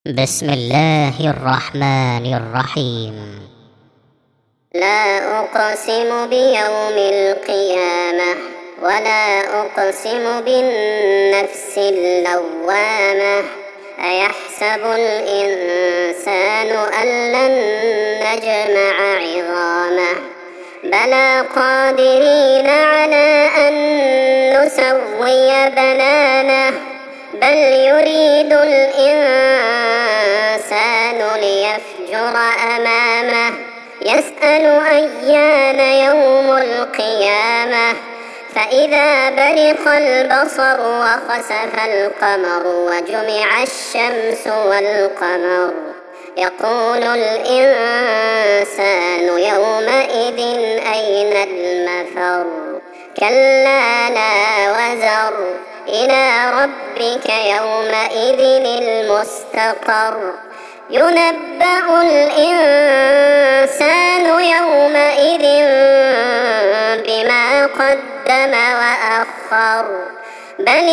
بسم الله الرحمن الرحيم. لا أقسم بيوم القيامة ولا أقسم بالنفس اللوامة. أيحسب الإنسان أن لن نجمع عظامه بلى قادرين على أن نسوي بنانه بل يريد الإنسان ليفجر أمامه يسأل أيان يوم القيامة فإذا برق البصر وخسف القمر وجمع الشمس والقمر يقول الإنسان يومئذ أين المفر كلا لا وزر إلى ربك يومئذ المستقر ينبأ الإنسان يومئذ بما قدم وأخر بل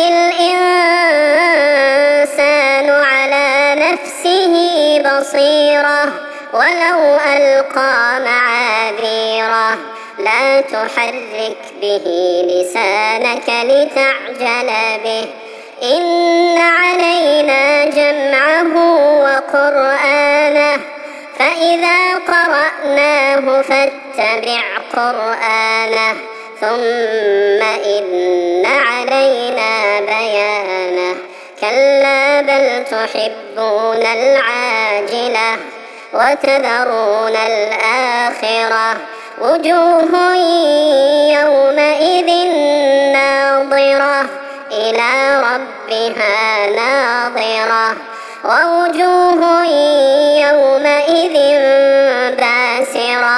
الإنسان على نفسه بصيرة ولو ألقى معاذيره لا تحرك به لسانك لتعجل به إن علينا جمعه وقرآنه فإذا قرأناه فاتبع قرآنه ثم إن علينا بيانه كلا بل تحبون العاجلة وتذرون الآخرة وجوه يومئذ ناظرة إلى ربها ناظرة ووجوه يومئذ باسرة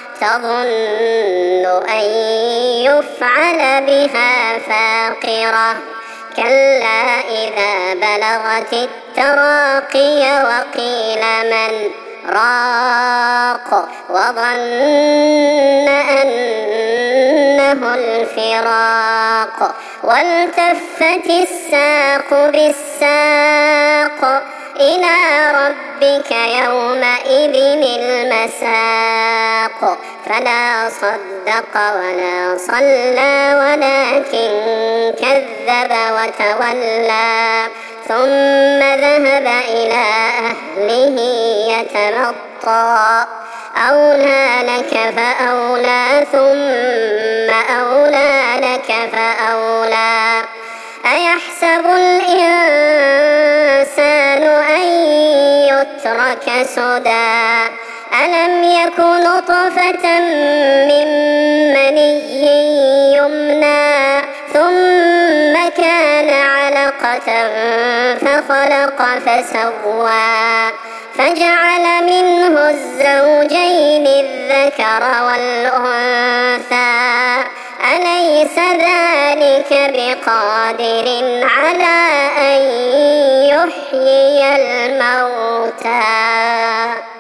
تظن أن يفعل بها فاقرة كلا إذا بلغت التراقي وقيل من راق وظن أنه الفراق والتفت الساق بالساق إلى ربك يومئذ المساق فلا صدق ولا صلى ولكن كذب وتولى ثم ذهب إلى أهله يتمطى أولى لك فأولى ثم أولى لك فأولى أيحسب الإنسان أن يترك سدى ألم يك نطفة من مني يمنى ثم كان علقة فخلق فسوى فجعل منه الزوجين الذكر والأنثى أليس ذلك بقادر على أن يحيي الموتى